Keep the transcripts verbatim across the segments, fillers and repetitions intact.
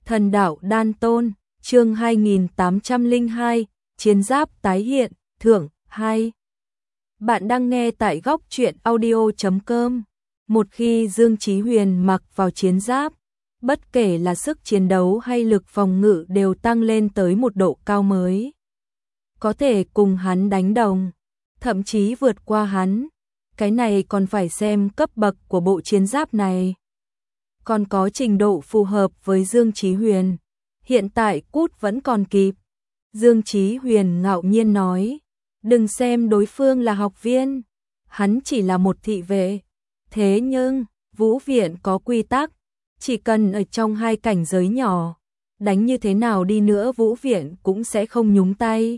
Thần đạo đan tôn, chương hai nghìn tám trăm lẻ hai, chiến giáp tái hiện, thưởng, hai. Bạn đang nghe tại góc truyện audio chấm com. Một khi Dương Chí Huyền mặc vào chiến giáp, bất kể là sức chiến đấu hay lực phòng ngự đều tăng lên tới một độ cao mới. Có thể cùng hắn đánh đồng, thậm chí vượt qua hắn. Cái này còn phải xem cấp bậc của bộ chiến giáp này. Còn có trình độ phù hợp với Dương Chí Huyền. Hiện tại cút vẫn còn kịp. Dương Chí Huyền ngạo nhiên nói. Đừng xem đối phương là học viên. Hắn chỉ là một thị vệ. Thế nhưng, Vũ Viện có quy tắc. Chỉ cần ở trong hai cảnh giới nhỏ. Đánh như thế nào đi nữa Vũ Viện cũng sẽ không nhúng tay.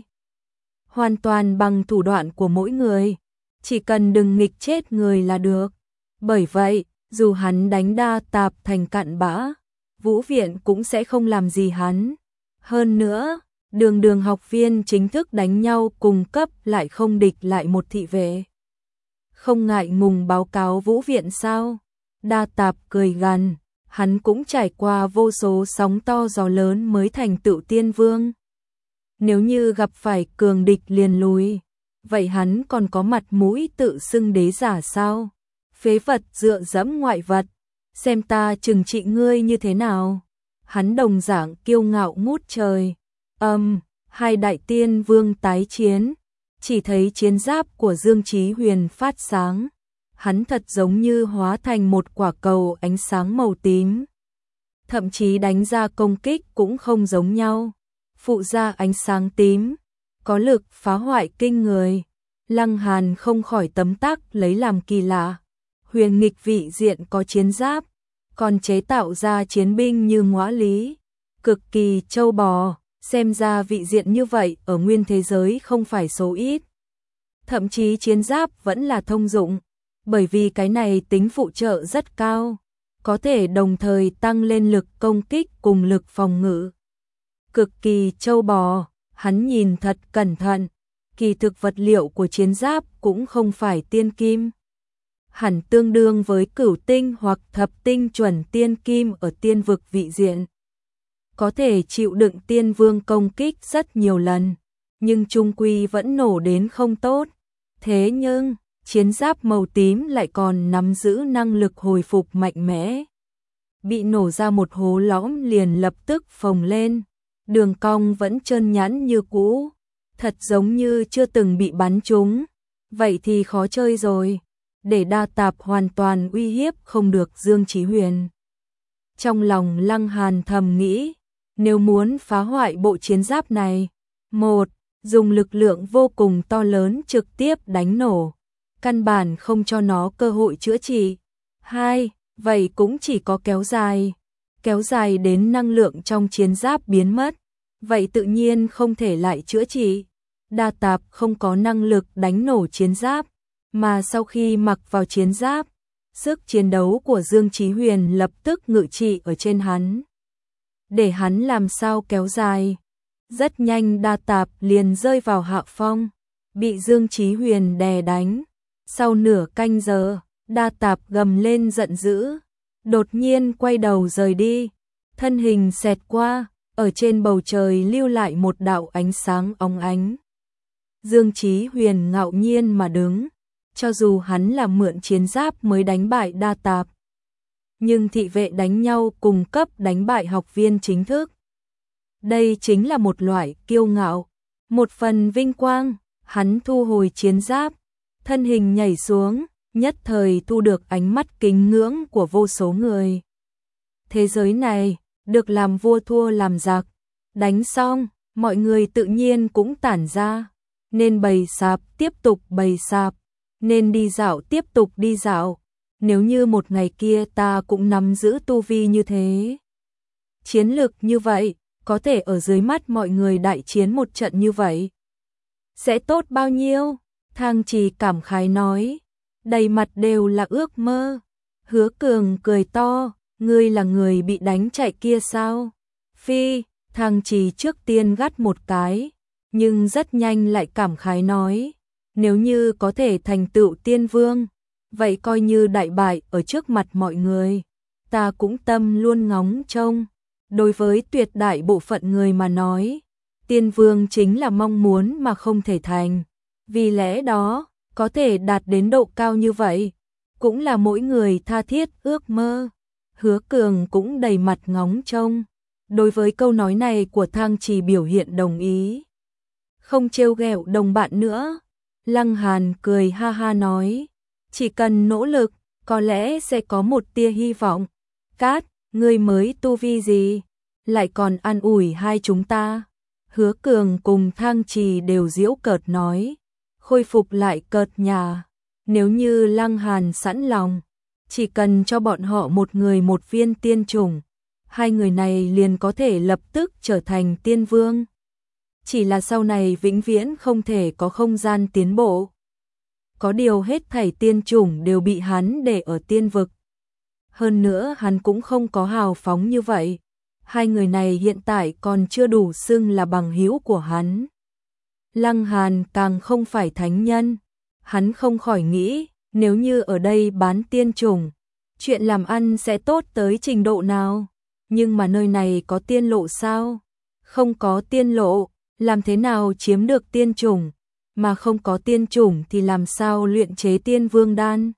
Hoàn toàn bằng thủ đoạn của mỗi người. Chỉ cần đừng nghịch chết người là được. Bởi vậy, dù hắn đánh Đa Tạp thành cặn bã, Vũ Viện cũng sẽ không làm gì hắn. Hơn nữa, đường đường học viên chính thức đánh nhau cùng cấp lại không địch lại một thị vệ. Không ngại ngùng báo cáo Vũ Viện sao? Đa Tạp cười gằn, hắn cũng trải qua vô số sóng to gió lớn mới thành tựu tiên vương. Nếu như gặp phải cường địch liền lùi, vậy hắn còn có mặt mũi tự xưng đế giả sao? Phế vật dựa dẫm ngoại vật, xem ta trừng trị ngươi như thế nào. Hắn đồng dạng kiêu ngạo ngút trời. Âm, um, hai đại tiên vương tái chiến, chỉ thấy chiến giáp của Dương Chí Huyền phát sáng. Hắn thật giống như hóa thành một quả cầu ánh sáng màu tím. Thậm chí đánh ra công kích cũng không giống nhau. Phụ ra ánh sáng tím, có lực phá hoại kinh người. Lăng Hàn không khỏi tấm tắc lấy làm kỳ lạ. Huyền nghịch vị diện có chiến giáp, còn chế tạo ra chiến binh như ngõa lý, cực kỳ trâu bò, xem ra vị diện như vậy ở nguyên thế giới không phải số ít. Thậm chí chiến giáp vẫn là thông dụng, bởi vì cái này tính phụ trợ rất cao, có thể đồng thời tăng lên lực công kích cùng lực phòng ngự. Cực kỳ trâu bò, hắn nhìn thật cẩn thận, kỳ thực vật liệu của chiến giáp cũng không phải tiên kim. Hẳn tương đương với cửu tinh hoặc thập tinh chuẩn tiên kim ở tiên vực vị diện. Có thể chịu đựng tiên vương công kích rất nhiều lần, nhưng chung quy vẫn nổ đến không tốt. Thế nhưng, chiến giáp màu tím lại còn nắm giữ năng lực hồi phục mạnh mẽ. Bị nổ ra một hố lõm liền lập tức phồng lên, đường cong vẫn trơn nhẵn như cũ, thật giống như chưa từng bị bắn trúng. Vậy thì khó chơi rồi. Để Đa Tạp hoàn toàn uy hiếp không được Dương Chí Huyền. Trong lòng Lăng Hàn thầm nghĩ, nếu muốn phá hoại bộ chiến giáp này, một, dùng lực lượng vô cùng to lớn trực tiếp đánh nổ, căn bản không cho nó cơ hội chữa trị. Hai, vậy cũng chỉ có kéo dài, kéo dài đến năng lượng trong chiến giáp biến mất, vậy tự nhiên không thể lại chữa trị. Đa Tạp không có năng lực đánh nổ chiến giáp. Mà sau khi mặc vào chiến giáp, sức chiến đấu của Dương Chí Huyền lập tức ngự trị ở trên hắn. Để hắn làm sao kéo dài. Rất nhanh Đa Tạp liền rơi vào hạ phong, bị Dương Chí Huyền đè đánh. Sau nửa canh giờ, Đa Tạp gầm lên giận dữ, đột nhiên quay đầu rời đi, thân hình xẹt qua, ở trên bầu trời lưu lại một đạo ánh sáng óng ánh. Dương Chí Huyền ngạo nhiên mà đứng. Cho dù hắn là mượn chiến giáp mới đánh bại Đa Tạp, nhưng thị vệ đánh nhau cùng cấp đánh bại học viên chính thức. Đây chính là một loại kiêu ngạo, một phần vinh quang. Hắn thu hồi chiến giáp, thân hình nhảy xuống, nhất thời thu được ánh mắt kính ngưỡng của vô số người. Thế giới này, được làm vua thua làm giặc. Đánh xong, mọi người tự nhiên cũng tản ra. Nên bày sạp tiếp tục bày sạp. Nên đi dạo tiếp tục đi dạo. Nếu như một ngày kia ta cũng nắm giữ tu vi như thế, chiến lực như vậy, có thể ở dưới mắt mọi người đại chiến một trận như vậy, sẽ tốt bao nhiêu? Thang Trì cảm khái nói, đầy mặt đều là ước mơ. Hứa Cường cười to, ngươi là người bị đánh chạy kia sao? Phi, Thang Trì trước tiên gắt một cái, nhưng rất nhanh lại cảm khái nói, nếu như có thể thành tựu tiên vương, vậy coi như đại bại ở trước mặt mọi người, ta cũng tâm luôn ngóng trông. Đối với tuyệt đại bộ phận người mà nói, tiên vương chính là mong muốn mà không thể thành. Vì lẽ đó, có thể đạt đến độ cao như vậy, cũng là mỗi người tha thiết ước mơ. Hứa Cường cũng đầy mặt ngóng trông. Đối với câu nói này của Thang Trì biểu hiện đồng ý. Không trêu ghẹo đồng bạn nữa. Lăng Hàn cười ha ha nói, chỉ cần nỗ lực, có lẽ sẽ có một tia hy vọng. Cát, ngươi mới tu vi gì, lại còn an ủi hai chúng ta. Hứa Cường cùng Thang Trì đều giễu cợt nói, khôi phục lại cợt nhà. Nếu như Lăng Hàn sẵn lòng, chỉ cần cho bọn họ một người một viên tiên trùng, hai người này liền có thể lập tức trở thành tiên vương. Chỉ là sau này vĩnh viễn không thể có không gian tiến bộ. Có điều hết thảy tiên chủng đều bị hắn để ở tiên vực. Hơn nữa hắn cũng không có hào phóng như vậy. Hai người này hiện tại còn chưa đủ xưng là bằng hữu của hắn. Lăng Hàn càng không phải thánh nhân. Hắn không khỏi nghĩ, nếu như ở đây bán tiên chủng, chuyện làm ăn sẽ tốt tới trình độ nào. Nhưng mà nơi này có tiên lộ sao? Không có tiên lộ, làm thế nào chiếm được tiên chủng? Mà không có tiên chủng thì làm sao luyện chế tiên vương đan?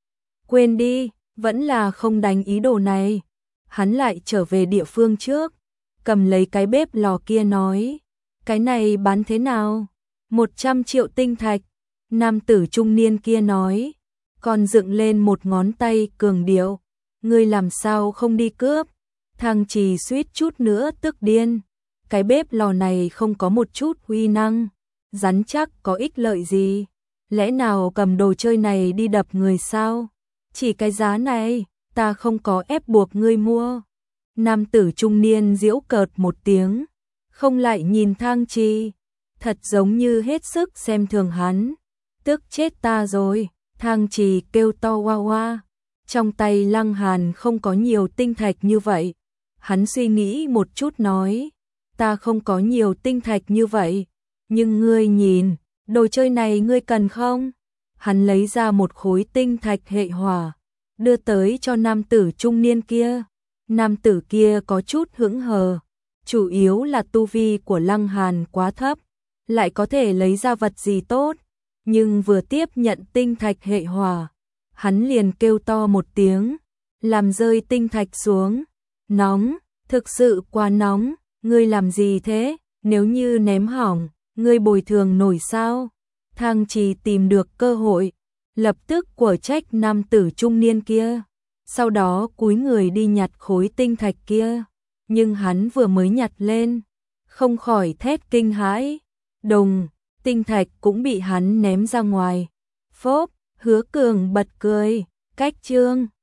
Quên đi, vẫn là không đánh ý đồ này. Hắn lại trở về địa phương trước, cầm lấy cái bếp lò kia nói, cái này bán thế nào? Một trăm triệu tinh thạch. Nam tử trung niên kia nói, còn dựng lên một ngón tay cường điệu, ngươi làm sao không đi cướp? Thang Trì suýt chút nữa tức điên. Cái bếp lò này không có một chút uy năng, rắn chắc có ích lợi gì? Lẽ nào cầm đồ chơi này đi đập người sao? Chỉ cái giá này, ta không có ép buộc ngươi mua. Nam tử trung niên giễu cợt một tiếng, không lại nhìn Thang Trì, thật giống như hết sức xem thường hắn. Tức chết ta rồi, Thang Trì kêu to oa oa. Trong tay Lăng Hàn không có nhiều tinh thạch như vậy. Hắn suy nghĩ một chút nói, ta không có nhiều tinh thạch như vậy, nhưng ngươi nhìn, đồ chơi này ngươi cần không? Hắn lấy ra một khối tinh thạch hệ hỏa, đưa tới cho nam tử trung niên kia. Nam tử kia có chút hững hờ, chủ yếu là tu vi của Lăng Hàn quá thấp, lại có thể lấy ra vật gì tốt, nhưng vừa tiếp nhận tinh thạch hệ hỏa, hắn liền kêu to một tiếng, làm rơi tinh thạch xuống. Nóng, thực sự quá nóng, ngươi làm gì thế? Nếu như ném hỏng, ngươi bồi thường nổi sao? Thang Trì tìm được cơ hội, lập tức của trách nam tử trung niên kia, sau đó cúi người đi nhặt khối tinh thạch kia, nhưng hắn vừa mới nhặt lên, không khỏi thét kinh hãi, đùng, tinh thạch cũng bị hắn ném ra ngoài. Phốp, Hứa Cường bật cười, cách chương